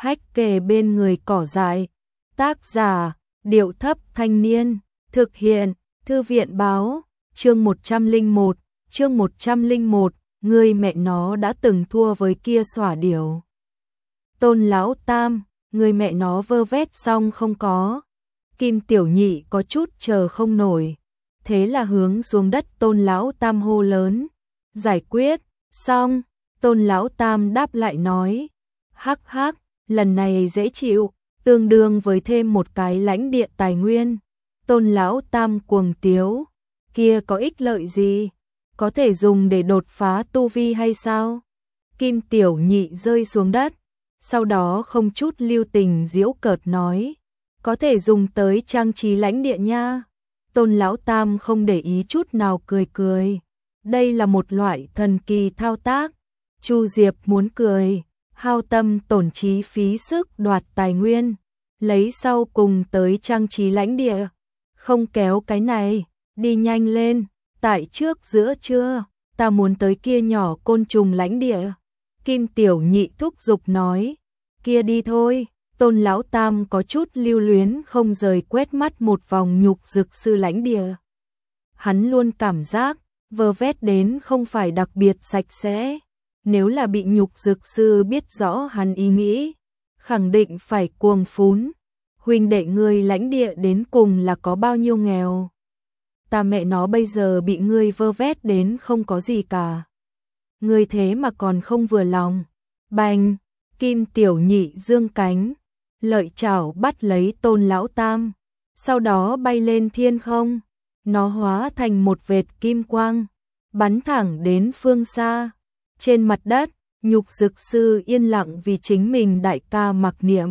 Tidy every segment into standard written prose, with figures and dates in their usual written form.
hách kề bên người cỏ dại. Tác giả, Điệu Thấp Thanh Niên. Thực hiện, Thư viện Báo. Chương 101, người mẹ nó đã từng thua với kia xỏa điểu. Tôn Lão Tam, người mẹ nó vơ vét xong không có. Kim Tiểu Nhị có chút chờ không nổi, thế là hướng xuống đất Tôn Lão Tam hô lớn. Giải quyết, xong, Tôn Lão Tam đáp lại nói. Hắc hắc, lần này dễ chịu, tương đương với thêm một cái lãnh địa tài nguyên. Tôn Lão Tam cuồng tiếu, kia có ích lợi gì? Có thể dùng để đột phá tu vi hay sao? Kim Tiểu Nhị rơi xuống đất, sau đó không chút lưu tình giễu cợt nói. Có thể dùng tới trang trí lãnh địa nha. Tôn Lão Tam không để ý chút nào cười cười. Đây là một loại thần kỳ thao tác. Chu Diệp muốn cười, hao tâm tổn trí phí sức đoạt tài nguyên, lấy sau cùng tới trang trí lãnh địa. Không kéo cái này, đi nhanh lên, tại trước giữa trưa, ta muốn tới kia nhỏ côn trùng lãnh địa. Kim Tiểu Nhị thúc giục nói, kia đi thôi. Tôn Lão Tam có chút lưu luyến không rời quét mắt một vòng nhục dực sư lãnh địa. Hắn luôn cảm giác, vơ vét đến không phải đặc biệt sạch sẽ. Nếu là bị nhục dực sư biết rõ hắn ý nghĩ, khẳng định phải cuồng phún. Huynh đệ ngươi lãnh địa đến cùng là có bao nhiêu nghèo. Ta mẹ nó bây giờ bị ngươi vơ vét đến không có gì cả. Ngươi thế mà còn không vừa lòng. Bành, Kim Tiểu Nhị dương cánh, lợi chảo bắt lấy Tôn Lão Tam, sau đó bay lên thiên không. Nó hóa thành một vệt kim quang, bắn thẳng đến phương xa. Trên mặt đất, nhục dực sư yên lặng vì chính mình đại ca mặc niệm.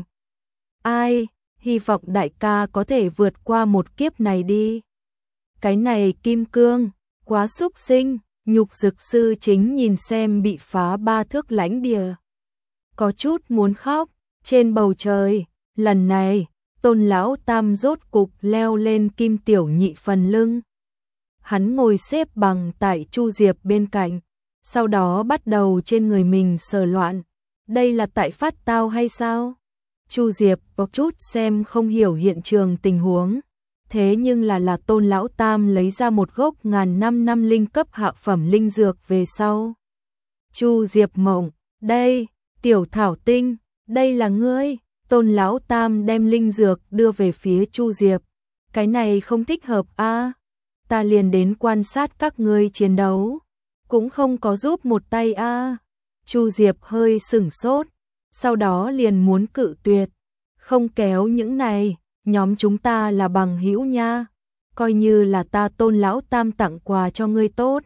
Ai, hy vọng đại ca có thể vượt qua một kiếp này đi. Cái này kim cương, quá xúc sinh. Nhục dực sư chính nhìn xem bị phá 3 thước lãnh địa, có chút muốn khóc. Trên bầu trời, lần này, Tôn Lão Tam rốt cục leo lên Kim Tiểu Nhị phần lưng. Hắn ngồi xếp bằng tại Chu Diệp bên cạnh, sau đó bắt đầu trên người mình sờ loạn. Đây là tại phát tao hay sao? Chu Diệp có chút xem không hiểu hiện trường tình huống. Thế nhưng là Tôn Lão Tam lấy ra một gốc 1000 năm linh cấp hạ phẩm linh dược về sau. Chu Diệp mộng, đây, Tiểu Thảo Tinh, đây là ngươi. Tôn Lão Tam đem linh dược đưa về phía Chu Diệp. Cái này không thích hợp a, ta liền đến quan sát các ngươi chiến đấu, cũng không có giúp một tay a. Chu Diệp hơi sửng sốt, sau đó liền muốn cự tuyệt. Không kéo những này, nhóm chúng ta là bằng hữu nha, coi như là ta Tôn Lão Tam tặng quà cho ngươi tốt.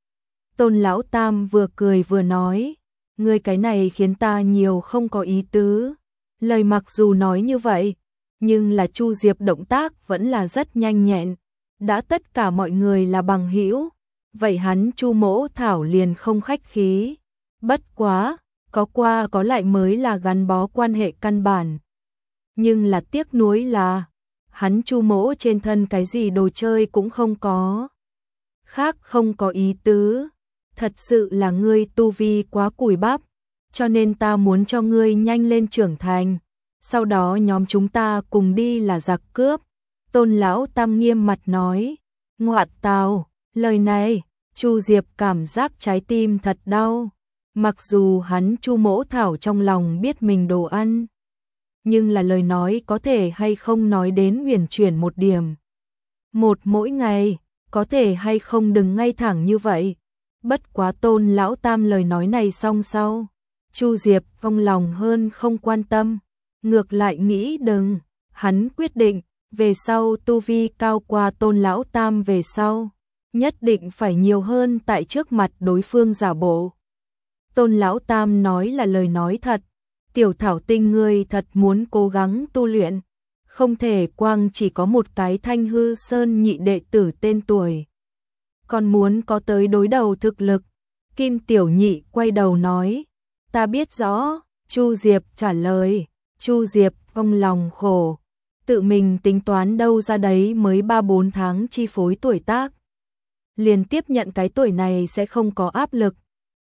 Tôn Lão Tam vừa cười vừa nói, ngươi cái này khiến ta nhiều không có ý tứ. Lời mặc dù nói như vậy, nhưng là Chu Diệp động tác vẫn là rất nhanh nhẹn. Đã tất cả mọi người là bằng hữu, vậy hắn Chu Mỗ Thảo liền không khách khí. Bất quá, có qua có lại mới là gắn bó quan hệ căn bản. Nhưng là tiếc nuối là, hắn Chu Mỗ trên thân cái gì đồ chơi cũng không có. Khác không có ý tứ, thật sự là ngươi tu vi quá cùi bắp, cho nên ta muốn cho ngươi nhanh lên trưởng thành, sau đó nhóm chúng ta cùng đi là giặc cướp. Tôn Lão Tam nghiêm mặt nói. Ngoạn tào, lời này, Chu Diệp cảm giác trái tim thật đau. Mặc dù hắn Chu Mỗ Thảo trong lòng biết mình đồ ăn, nhưng là lời nói có thể hay không nói đến huyền chuyển một điểm. Một mỗi ngày, có thể hay không đừng ngay thẳng như vậy. Bất quá Tôn Lão Tam lời nói này xong sau, Chu Diệp trong lòng hơn không quan tâm, ngược lại nghĩ đừng. Hắn quyết định, về sau tu vi cao qua Tôn Lão Tam về sau, nhất định phải nhiều hơn tại trước mặt đối phương giả bộ. Tôn Lão Tam nói là lời nói thật. Tiểu Thảo Tinh ngươi thật muốn cố gắng tu luyện, không thể quang chỉ có một cái Thanh Hư Sơn nhị đệ tử tên tuổi, còn muốn có tới đối đầu thực lực. Kim Tiểu Nhị quay đầu nói, ta biết rõ. Chu Diệp trả lời. Chu Diệp trong lòng khổ, tự mình tính toán đâu ra đấy mới 3-4 tháng chi phối tuổi tác, liền tiếp nhận cái tuổi này sẽ không có áp lực.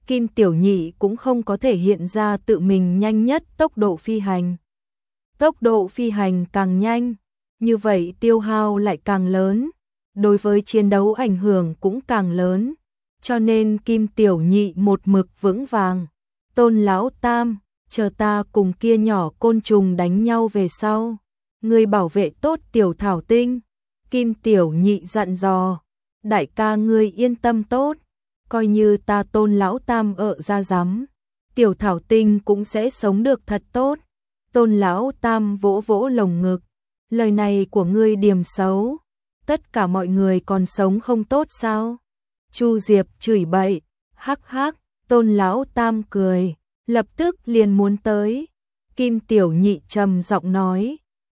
Kim Tiểu Nhị cũng không có thể hiện ra tự mình nhanh nhất tốc độ phi hành. Tốc độ phi hành càng nhanh, như vậy tiêu hao lại càng lớn, đối với chiến đấu ảnh hưởng cũng càng lớn, cho nên Kim Tiểu Nhị một mực vững vàng. Tôn lão tam, chờ ta cùng kia nhỏ côn trùng đánh nhau về sau, ngươi bảo vệ tốt Tiểu Thảo Tinh. Kim Tiểu Nhị dặn dò, đại ca ngươi yên tâm tốt, coi như ta Tôn lão tam ở ra rắm, Tiểu Thảo Tinh cũng sẽ sống được thật tốt. Tôn lão tam vỗ vỗ lồng ngực, lời này của ngươi điểm xấu, tất cả mọi người còn sống không tốt sao? Chu Diệp chửi bậy, hắc hắc. Tôn lão tam cười, lập tức liền muốn tới. Kim Tiểu Nhị trầm giọng nói,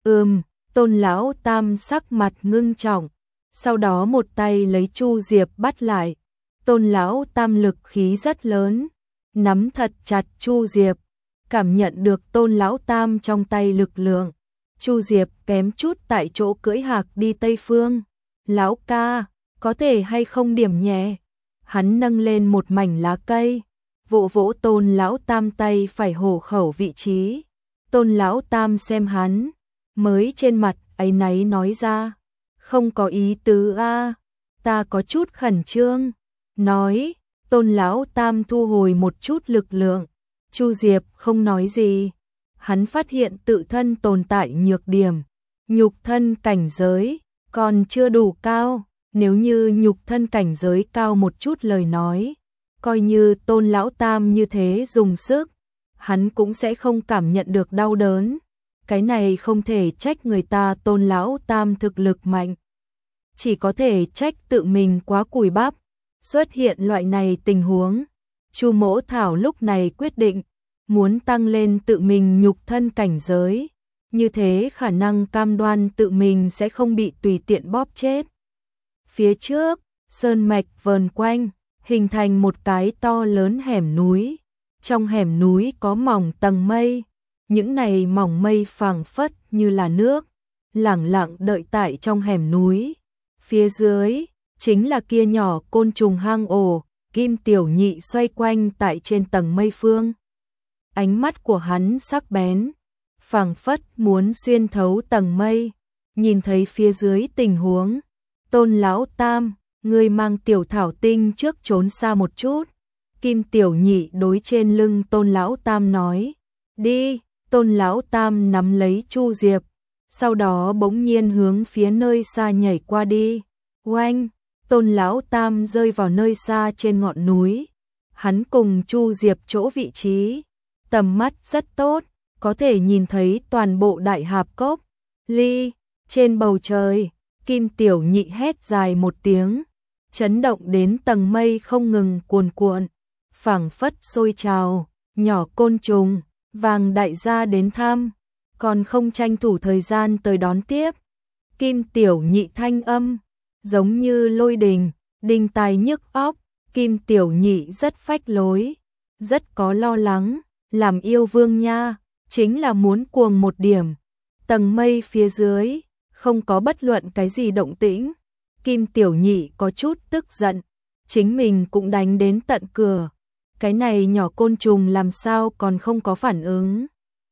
Tôn lão tam sắc mặt ngưng trọng, sau đó một tay lấy Chu Diệp bắt lại. Tôn lão tam lực khí rất lớn, nắm thật chặt Chu Diệp, cảm nhận được Tôn lão tam trong tay lực lượng. Chu Diệp kém chút tại chỗ cưỡi hạc đi Tây Phương. Lão ca, có thể hay không điểm nhẹ? Hắn nâng lên một mảnh lá cây, vỗ vỗ Tôn lão tam tay phải hổ khẩu vị trí. Tôn lão tam xem hắn, mới trên mặt áy náy nói ra, không có ý tứ a, ta có chút khẩn trương. Nói, Tôn lão tam thu hồi một chút lực lượng. Chu Diệp không nói gì, hắn phát hiện tự thân tồn tại nhược điểm, nhục thân cảnh giới còn chưa đủ cao, nếu như nhục thân cảnh giới cao một chút lời nói, coi như Tôn lão tam như thế dùng sức, hắn cũng sẽ không cảm nhận được đau đớn. Cái này không thể trách người ta Tôn lão tam thực lực mạnh, chỉ có thể trách tự mình quá cùi bắp. Xuất hiện loại này tình huống, Chu Mỗ Thảo lúc này quyết định muốn tăng lên tự mình nhục thân cảnh giới, như thế khả năng cam đoan tự mình sẽ không bị tùy tiện bóp chết. Phía trước, sơn mạch vờn quanh, hình thành một cái to lớn hẻm núi. Trong hẻm núi có mỏng tầng mây, những này mỏng mây phảng phất như là nước, lẳng lặng đợi tại trong hẻm núi. Phía dưới chính là kia nhỏ côn trùng hang ổ. Kim Tiểu Nhị xoay quanh tại trên tầng mây phương. Ánh mắt của hắn sắc bén, phảng phất muốn xuyên thấu tầng mây, nhìn thấy phía dưới tình huống. Tôn lão tam, ngươi mang Tiểu Thảo Tinh trước trốn xa một chút. Kim Tiểu Nhị đối trên lưng Tôn lão tam nói, đi. Tôn lão tam nắm lấy Chu Diệp, sau đó bỗng nhiên hướng phía nơi xa nhảy qua đi. Oanh! Tôn lão tam rơi vào nơi xa trên ngọn núi. Hắn cùng Chu Diệp chỗ vị trí, tầm mắt rất tốt, có thể nhìn thấy toàn bộ đại hạp cốc. Ly, trên bầu trời, Kim Tiểu Nhị hét dài một tiếng, chấn động đến tầng mây không ngừng cuồn cuộn, phảng phất sôi trào. Nhỏ côn trùng, Vàng đại gia đến thăm, còn không tranh thủ thời gian tới đón tiếp. Kim Tiểu Nhị thanh âm giống như lôi đình, đinh tai nhức óc. Kim Tiểu Nhị rất phách lối, rất có lo lắng, làm yêu vương nha, chính là muốn cuồng một điểm. Tầng mây phía dưới, không có bất luận cái gì động tĩnh. Kim Tiểu Nhị có chút tức giận, chính mình cũng đánh đến tận cửa. Cái này nhỏ côn trùng làm sao còn không có phản ứng.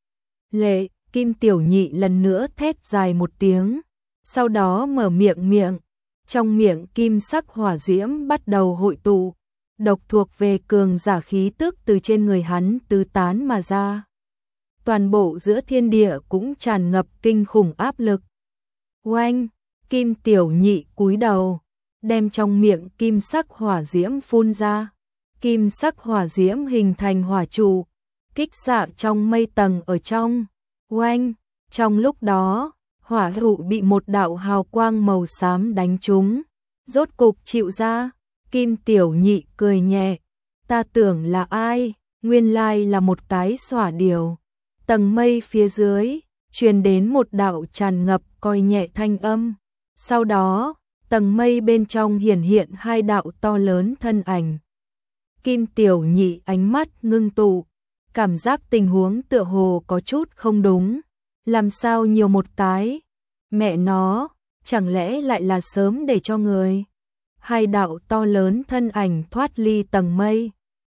Lệ, Kim Tiểu Nhị lần nữa thét dài một tiếng, sau đó mở miệng. Trong miệng kim sắc hỏa diễm bắt đầu hội tụ, độc thuộc về cường giả khí tức từ trên người hắn tứ tán mà ra. Toàn bộ giữa thiên địa cũng tràn ngập kinh khủng áp lực. Oanh, Kim Tiểu Nhị cúi đầu, đem trong miệng kim sắc hỏa diễm phun ra. Kim sắc hỏa diễm hình thành hỏa trụ, kích xạ trong mây tầng ở trong. Oanh, trong lúc đó, hỏa trụ bị một đạo hào quang màu xám đánh trúng, rốt cục chịu ra. Kim Tiểu Nhị cười nhẹ, ta tưởng là ai, nguyên lai là một cái xỏa điểu. Tầng mây phía dưới, truyền đến một đạo tràn ngập coi nhẹ thanh âm. Sau đó, tầng mây bên trong hiển hiện hai đạo to lớn thân ảnh. Kim Tiểu Nhị ánh mắt ngưng tụ, cảm giác tình huống tựa hồ có chút không đúng. Làm sao nhiều một cái? Mẹ nó, chẳng lẽ lại là sớm để cho người? Hai đạo to lớn thân ảnh thoát ly tầng mây,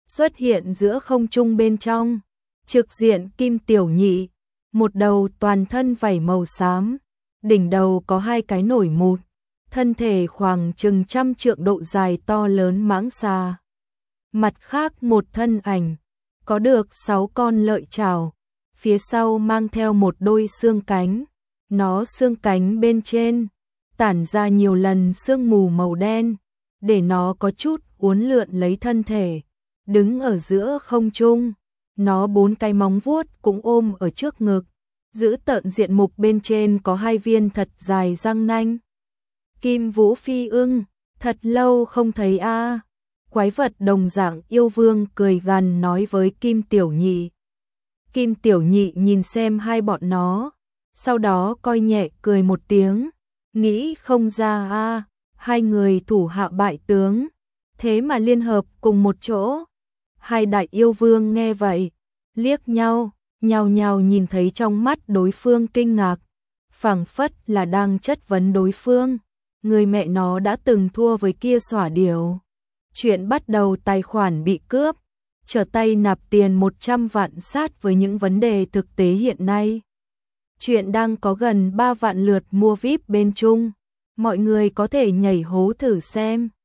xuất hiện giữa không trung bên trong, trực diện Kim Tiểu Nhị, một đầu toàn thân vảy màu xám, đỉnh đầu có hai cái nổi mụt, thân thể khoảng chừng 100 trượng độ dài to lớn mãng xà. Mặt khác một thân ảnh, có được 6 con lợi chảo, phía sau mang theo một đôi xương cánh, nó xương cánh bên trên tản ra nhiều lần sương mù màu đen, để nó có chút uốn lượn lấy thân thể, đứng ở giữa không trung, nó 4 cái móng vuốt cũng ôm ở trước ngực, giữ tợn diện mục bên trên có 2 viên thật dài răng nanh. Kim Vũ Phi ưng, thật lâu không thấy a. Quái vật đồng dạng yêu vương cười gằn nói với Kim Tiểu Nhị. Kim Tiểu Nhị nhìn xem hai bọn nó, sau đó coi nhẹ cười một tiếng, nghĩ không ra a, hai người thủ hạ bại tướng, thế mà liên hợp cùng một chỗ. Hai đại yêu vương nghe vậy, liếc nhau, nhao nhao nhìn thấy trong mắt đối phương kinh ngạc, phảng phất là đang chất vấn đối phương, người mẹ nó đã từng thua với kia xỏa điểu. Chuyện bắt đầu tài khoản bị cướp, trở tay nạp tiền 100 vạn sát với những vấn đề thực tế hiện nay. Chuyện đang có gần 3 vạn lượt mua VIP bên Trung, mọi người có thể nhảy hố thử xem.